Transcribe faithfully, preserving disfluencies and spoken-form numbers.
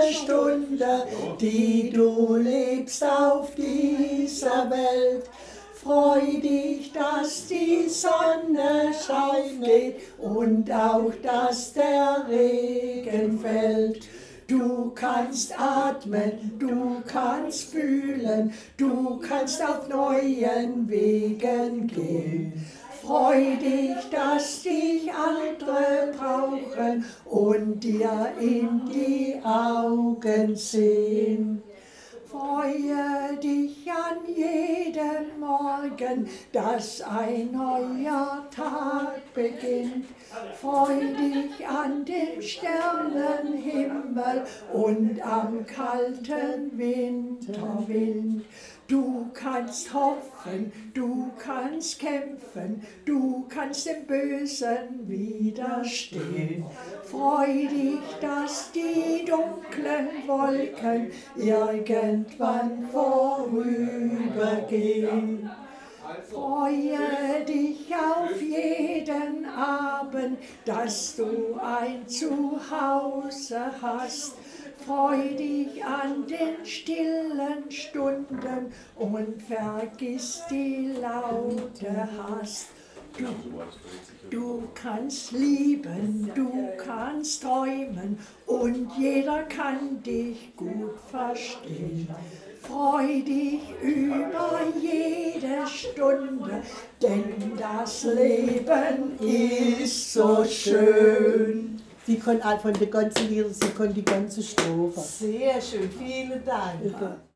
Stunde, die du lebst auf dieser Welt. Freu dich, dass die Sonne scheint und auch, dass der Regen fällt. Du kannst atmen, du kannst fühlen, du kannst auf neuen Wegen gehen. Freu dich, dass dich andere brauchen und dir in die Augen sehen. Freue dich an jedem Morgen, dass ein neuer Tag beginnt. Freu dich an dem Sternenhimmel und am kalten Winterwind. Du kannst hoffen, du kannst kämpfen, du kannst dem Bösen widerstehen. Freu dich, dass die dunklen Wolken irgendwann vorübergehen. Freue dich auf jeden Abend, dass du ein Zuhause hast. Freu dich an den stillen Stunden und vergiss die laute Hast. Du, du kannst lieben, du kannst träumen und jeder kann dich gut verstehen. Freu dich über jede Stunde, denn das Leben ist so schön. Sie konnte von der ganzen Lieder, sie konnte die ganze Strophe. Sehr schön, vielen Dank. Okay.